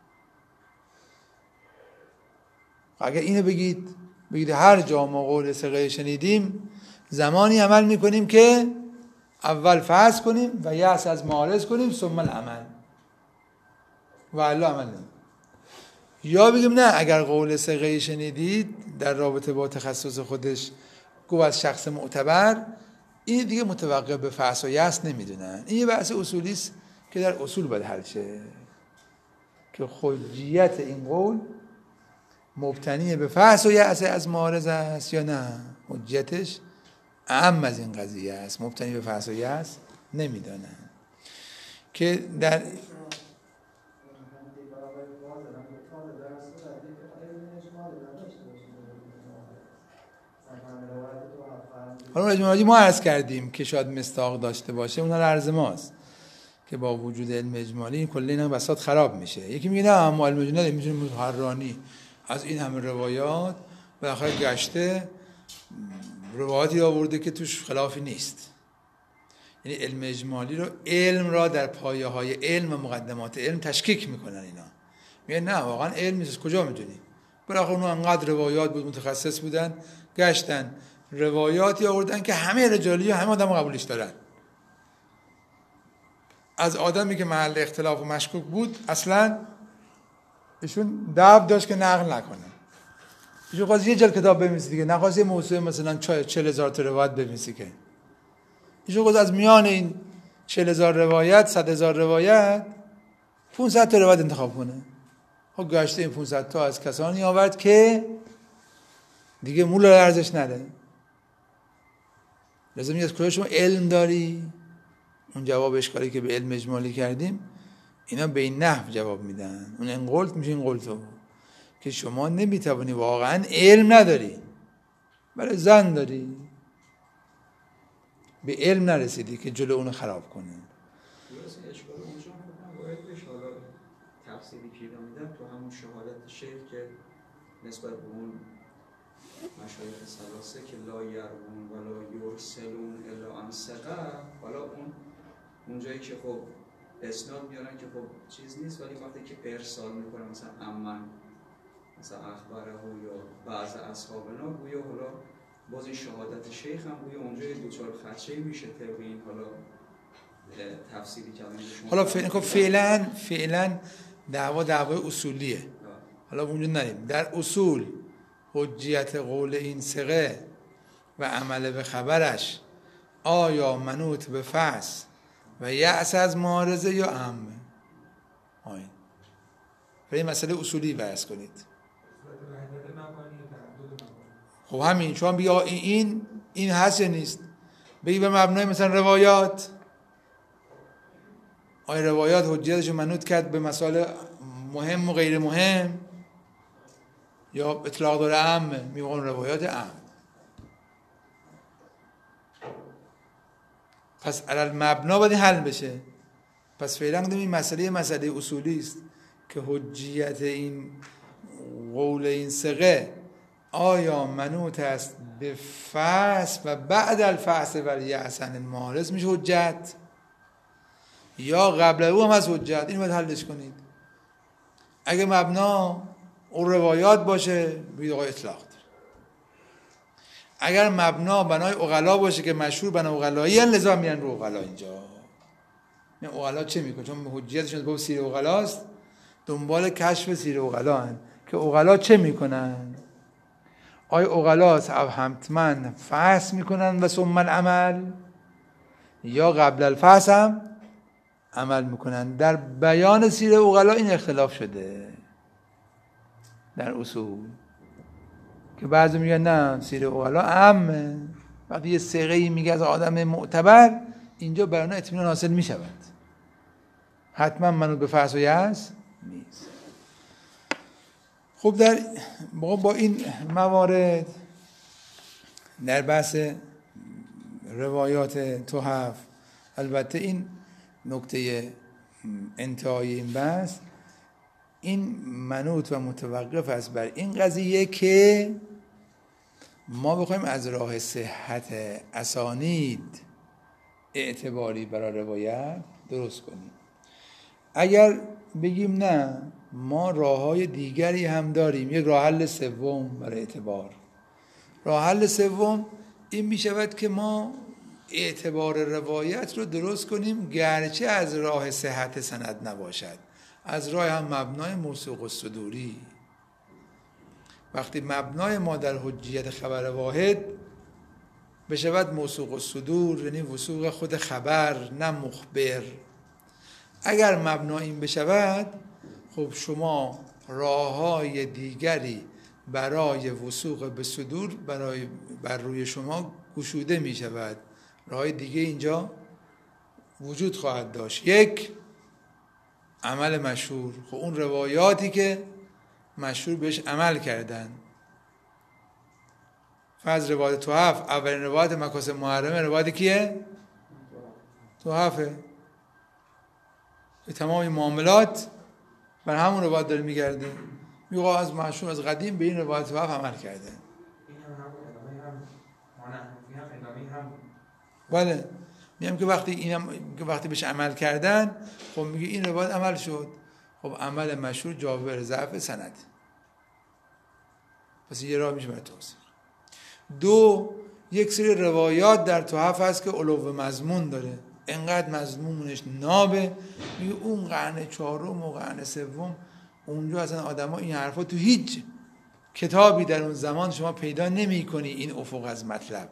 Speaker 1: اگر اینو بگید بگید هر جا ما قول ثقه شنیدیم زمانی عمل میکنیم که اول فحص کنیم و یأس از معارض کنیم ثم العمل و الا عمل نمیم. یا بگیم نه، اگر قول ثقه شنیدید در رابطه با تخصص خودش گفت از شخص معتبر، این دیگه متوقف به فحص و یأس نمیدونن. این یه بحث اصولی است که در اصول باید حل شه که حجیت این قول مبتنی به فحص و یأس از معارض است یا نه. حجیتش اهم از این قضیه است، مبتنی به فحص و یأس نمیدانن. که در حالا اجمالی ما عرض کردیم که شاید مستاق داشته باشه، اونها عرض ماست که با وجود علم اجمالی این کلی اینا بساط خراب میشه. یکی میگه نه ما علم اجمالی میتونیم حرانی از این همه روایات بالاخره گشته روایاتی آورده که توش خلافی نیست. یعنی علم اجمالی رو علم را در پایه های علم و مقدمات علم تشکیک میکنن اینا. میگن نه واقعا علم نیست، کجا میدونی؟ بالاخره اونها انقدر روایات بود، متخصص بودن، گشتن روایاتی آوردن که همه رجالی و همه آدم قبولش دارن. از آدمی که محل اختلاف و مشکوک بود اصلا ایشون دعو داشت که نقل نکنه. ایشون خواست یه جلد کتاب بنویسه دیگه، نخواست یه موضوع مثلا چهل هزار تا روایت بنویسه که. ایشون خواست از میان این چهل هزار روایت، صد هزار روایت، پانصد تا روایت انتخاب کنه. خب گشته این پانصد تا از کسانی آورد که دیگه مولا ارزش نده. لازم میگه از کجا شما علم داری؟ اون جواب اشکالی که به علم اجمالی کردیم اینا به این نحو جواب میدن. اون این قلت میشه این قلتو که شما نمیتوانی، واقعا علم نداری، برای زن داری، به علم نرسیدی که جلو اونو خراب کنی.
Speaker 4: درست اشکال اونجا هم باید بشه. حالا تفسیری که میدم تو همون شهادت شیخ که نسبت به اون مشایخ ثلاثه که لا یرون ولا یرسلون الا عن ثقه، حالا اون اونجایی که خب اسناد میارن که خب چیز نیست، ولی وقتی که ارسال میکنه مثلا امن مثلا اخباره یا بعض اصحابنا گویا حالا باز این شهادت شیخ هم گویا اونجا دوچار خدشه میشه طبق این حالا تفسیری کردن.
Speaker 1: حالا فعلا فعلا فعلا دعوا دعوای اصولیه. حالا اونجا نریم. در اصول حجیت قول این ثقه و عمل به خبرش آیا منوط به فحص و یأس از معارضه یا عامه؟ آین برای این مسئله اصولی بحث کنید. خب همین شما بیا این این هست یا نیست، بگی به مبنای مثلا روایات، آیا روایات حجیتش منوط کرد به مسائل مهم و غیر مهم یا اطلاق داره عامه؟ میگن روایات عام. پس علل مبنا باید حل بشه. پس فعلا قدم این مسئله مسئله اصولی است که حجیت این قول این ثقه آیا منوط است به فحص و بعد الفحص ولی اصلا المعارض میشه حجت یا قبل او هم از حجت؟ این باید حلش کنید. اگه مبنا اون روایات باشه بگید آقای اطلاق داره. اگر مبنا بنای عقلا باشه که مشهور بنا عقلایی هن، لذا میرن رو عقلا. اینجا این عقلا چه میکنه؟ چون حجیتشون با سیر عقلاست، دنبال کشف سیر عقلا هن که عقلا چه میکنن. آیا عقلا حتما فحص میکنن و ثم العمل یا قبل الفحص هم عمل میکنن؟ در بیان سیر عقلا این اختلاف شده در اصول که بعضی میگن نه سیر عقلا عامه. وقتی یه ثقه‌ای میگه از آدم معتبر، اینجا برای اون اطمینان حاصل میشود، حتما منو به فحص و یأس نیست. خب در با این موارد در بحث روایات تحف، البته این نکته انتهای این بحث این منوط و متوقف است بر این قضیه که ما بخوایم از راه صحت اسانید اعتباری برای روایت درست کنیم. اگر بگیم نه ما راه‌های دیگری هم داریم، یک راه حل سوم برای اعتبار. راه حل سوم این می شود که ما اعتبار روایت رو درست کنیم گرچه از راه صحت سند نباشد، از راه هم مبنای موثوق الصدوری. وقتی مبنای ما در حجیت خبر واحد بشود موثوق الصدور، یعنی وثوق خود خبر نه مخبر، اگر مبنا این بشود، خب شما راه‌های دیگری برای وثوق به صدور برای بر روی شما گشوده می شود. راه دیگه اینجا وجود خواهد داشت. یک، عمل مشهور. خب اون روایاتی که مشهور بهش عمل کردن، فرض روایت تحف، اولین روایت مکاسب محرمه روایت کیه؟ تحفه. تمام این معاملات بر همون روایت داره میگرده. میگه از مشهور از قدیم به این روایت وقت عمل کرده.
Speaker 5: این هم هم ادامه هم مانحنفی هم ادامه هم
Speaker 1: بله میگم که وقتی اینم که وقتی بهش عمل کردن، خب میگه این روایت عمل شد، خب عمل مشهور جابر ضعف سند، پس یه راه میشه برای توصیف. دو، یک سری روایات در تحف هست که علو مضمون داره، انقدر مضمونش نابه، میگه اون قرن چهارم و قرن سوم اونجا اصلا آدما این حرفا تو هیچ کتابی در اون زمان شما پیدا نمی‌کنی این افق از مطلب.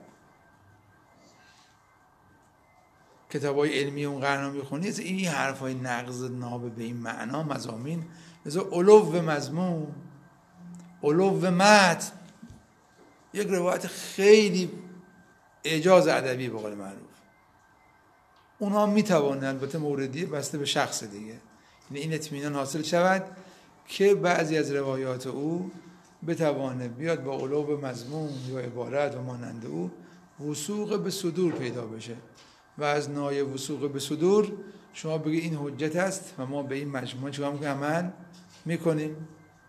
Speaker 1: کتابای علمی اون قرن رو می‌خونی این حرفای نقض نابه به این معنا مضامین، مثلا علو مضمون، علو متن، یک روایت خیلی اعجاز ادبی به قول معروف. اونها میتوانند البته موردی بسته به شخص دیگه، یعنی این اطمینان حاصل شود که بعضی از روایات او بتوانه بیاد با علو مضمون یا عبارت و مانند او وثوق به صدور پیدا بشه و از نای وثوق به صدور شما بگید این حجت است و ما به این مجموعه چیکار میکنیم؟ عمل میکنیم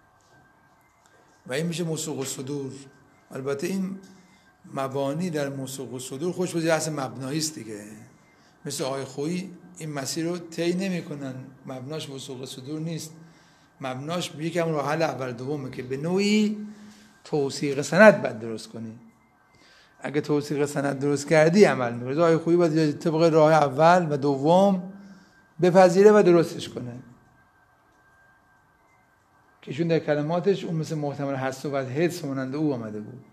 Speaker 1: و این میشه موثوق الصدور. البته این مبانی در موثوق الصدور خوش به جهت مبنایی است دیگه، مثل آقای خویی این مسیر رو طی نمی‌کنن، مبناش وثوق الصدور نیست، مبناش یکم راه حل اول دومه که به نوعی توثیق سند بعد درست کنی. اگه توثیق سند درست کردی عمل می‌کنی. آقای خویی باید طبق راه اول و دوم بپذیره و درستش کنه، که چون در کلماتش اون مثل محتمل حس و حدس مانند او آمده بود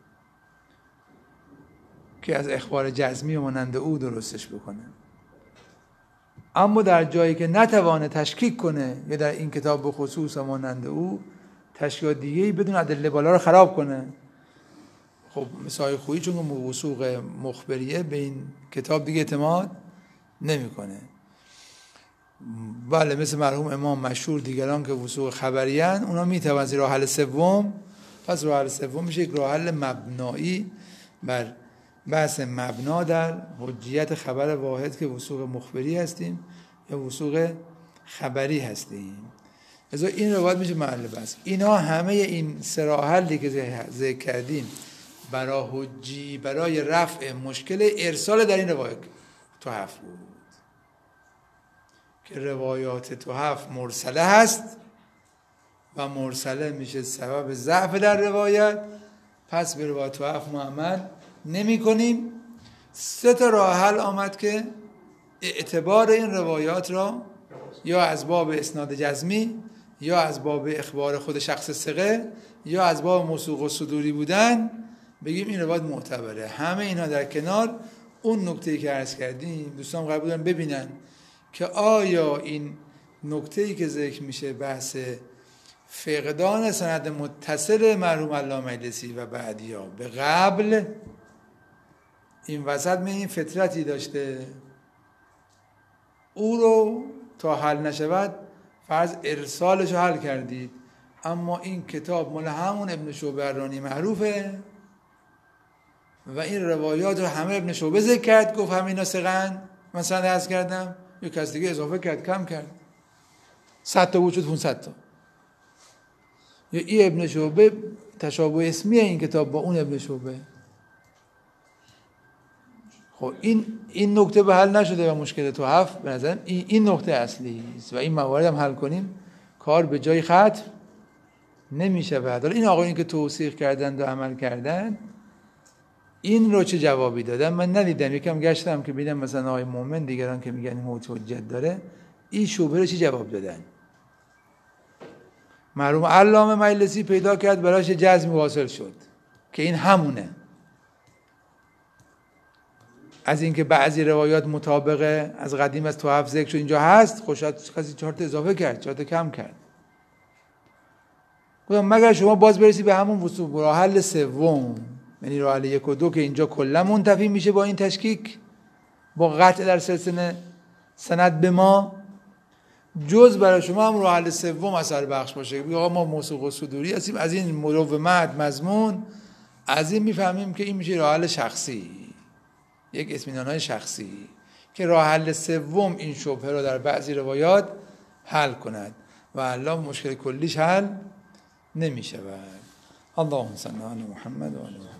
Speaker 1: که از اخبار جزمی مانند او درستش بکنه. اما در جایی که نتوانه تشکیک کنه یا در این کتاب به خصوص مانند او تشکیک دیگه‌ای بدون ادله بالا رو خراب کنه، خب مثال خویی چون وثوق مخبریه به این کتاب دیگه اعتماد نمی‌کنه. بله مثل مرحوم امام مشهور دیگران که وثوق خبریان، اونا میتوانن راه حل سوم، پس راه حل سوم میشه یک راه حل مبنایی بر بحث مبنا در حجیت خبر واحد که وثوق مخبری هستیم یا وثوق خبری هستیم. لذا این روایت میشه محل بحث. اینا همه این سه راه حلی که ذکر کردیم برای حجی، برای رفع مشکل ارسال در این روایت تحف بود که روایات تحف مرسله هست و مرسله میشه سبب ضعف در روایت، پس به روایت تحف معمل نمی کنیم. سه تا راه حل آمد که اعتبار این روایات را یا از باب اسناد جزمی یا از باب اخبار خود شخص ثقه یا از باب موثوق الصدوری بودن بگیم این روایت معتبره. همه اینا در کنار اون نکته‌ای که عرض کردیم دوستان قرار بودن ببینن که آیا این نکته‌ای که ذکر میشه بحث فقدان سند متصل مرحوم علامه مجلسی و بعدیا به قبل این وسط من این فطرتی داشته او رو تا حل نشود فرض ارسالش رو حل کردید، اما این کتاب مال همون ابن شعبه حرانی معروفه و این روایات رو همه ابن شعبه ذکر کرد، گفت همینا ثقه‌اند، من سند عرض کردم، یک کس دیگه اضافه کرد کم کرد، صد تا بود شد پانصد تا. یا این ابن شعبه تشابه اسمی این کتاب با اون ابن شعبه. خب این این نکته به حل نشده و مشکل تحف به نظرم این این نکته اصلی است و این موارد هم حل کنیم کار به جای ختم نمیشه. بعد حالا این آقایون که توثیق کردند و عمل کردند این رو چه جوابی دادن من ندیدم، یکم گشتم که ببینم مثلا آقای مومن دیگران که میگن این حجت داره این شبهه رو چه جواب دادن. مرحوم علامه مجلسی پیدا کرد براش جزمی واصل شد که این همونه، از اینکه بعضی روایات مطابقه از قدیم از تحف ذکر شد اینجا هست، خوشحال کسی چهار تا اضافه کرد چهار تا کم کرد. گفتم مگر شما باز برسی به همون وثوق راه حل سوم، یعنی راه حل یک و دو که اینجا کلا منتفی میشه با این تشکیک با قطع در سلسله سند به ما، جز برای شما هم راه حل سوم اثر بخش باشه که آقا ما موثوق الصدوری هستیم، از این ملو مد مضمون از این میفهمیم که این میشه راه حل شخصی، یک اطمینان‌های شخصی که راه حل سوم این شبهه رو در بعضی روایات حل کند و الله مشکل کلیش حل نمیشه. اللهم صل علی محمد و آل محمد.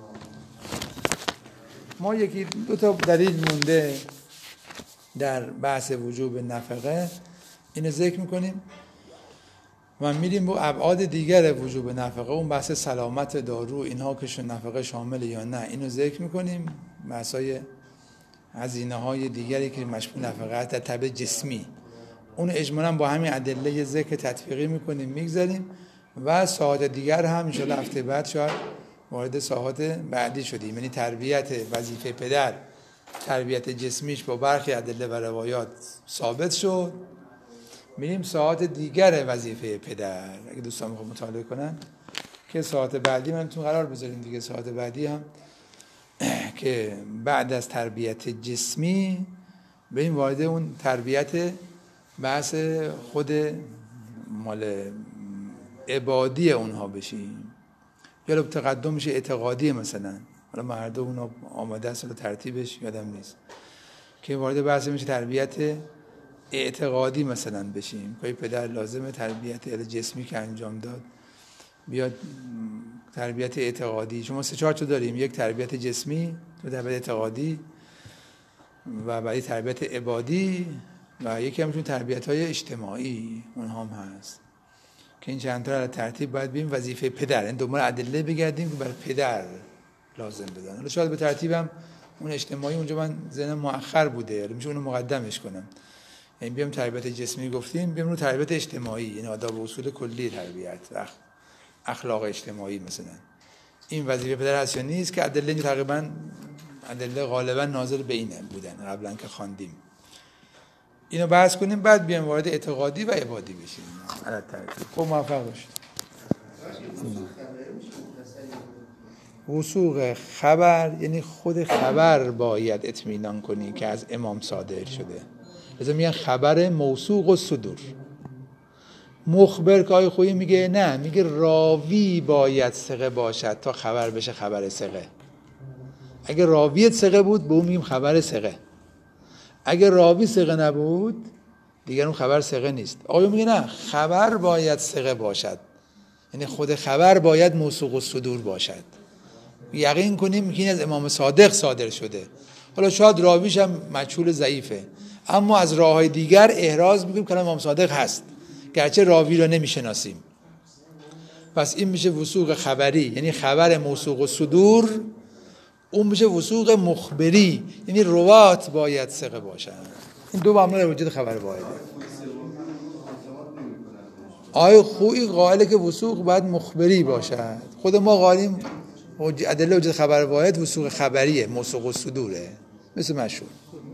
Speaker 1: ما یکی دو تا دلیل مونده در بحث وجوب نفقه، اینو ذکر میکنیم و میریم با ابعاد دیگر وجوب نفقه، اون بحث سلامت دارو اینها که نفقه شامل یا نه اینو ذکر میکنیم، بحثای هزینه های دیگری که مشمول نفقه است در تبع جسمی، اون اجمالاً با همین ادله ذکر تطبیقی میکنیم میگذاریم و ساعات دیگر هم ان شاءالله هفته بعد شاید وارد ساعات بعدی شدیم، یعنی تربیت وظیفه پدر، تربیت جسمیش با برخی ادله و روایات ثابت شد، میریم ساعات دیگر وظیفه پدر. اگه دوستان میخوام مطالعه کنن که ساعات بعدی من تو قرار بذاریم دیگه، ساعات بعدی هم که بعد از تربیت جسمی بریم وارد اون تربیت بحث خود مال عبادی اونها بشیم، یا تقدم میشه اعتقادی مثلا، حالا مرده اونها آماده است ترتیبش یادم نیست، که وارد بحث میشه تربیت اعتقادی مثلا بشیم که پدر لازمه تربیت جسمی که انجام داد بیاد تربیت اعتقادی. شما سه چهار تا داریم، یک تربیت جسمی، دو تربیت اعتقادی و بعدی تربیت عبادی و یکی همچون تربیت های اجتماعی اونها هم هست که این چند تا ترتیب باید بیم وظیفه پدر، این دنبال ادله بگردیم که برای پدر لازم بدن. حالا شاید به ترتیبم اون اجتماعی اونجا من ذهنم مؤخر بوده، حالا میشه اونو مقدمش کنم، یعنی بیام تربیت جسمی گفتیم، بیام رو تربیت اجتماعی، یعنی آداب و اصول کلی تربیت و اخلاق اجتماعی مثلا، این وظیفه پدر هست یا نیست، که ادله تقریبا ادله غالبا ناظر به اینه بودن قبلا که خواندیم، اینو بحث کنیم بعد بیام وارد اعتقادی و عبادی بشیم. علت ترتیب. خب موفق باشید. وثوق خبر یعنی خود خبر باید اطمینان کنی که از امام صادر شده، لذا میگن خبر موثوق الصدور. مخبر که آقای خویی میگه نه، میگه راوی باید ثقه باشد تا خبر بشه خبر ثقه. اگه راوی ثقه بود به اون میگیم خبر ثقه، اگه راوی ثقه نبود دیگر اون خبر ثقه نیست. آقای میگه نه، خبر باید ثقه باشد، یعنی خود خبر باید موثوق الصدور باشد، یقین کنیم که این از امام صادق صادر شده. حالا شاید راویش هم مجهول ضعیفه، اما از راههای دیگر احراز میکنیم که امام صادق هست گرچه راوی را نمیشناسیم. پس این میشه وثوق خبری، یعنی خبر موثوق الصدور. اون میشه وثوق مخبری، یعنی روات باید ثقه باشن. این دو معامله وجود خبر واحده. آقای خویی قائله که وثوق باید مخبری باشد، خود ما قائلیم ادله وجود خبر واحد وثوق خبریه، موثوق الصدوره، مثل مشهور.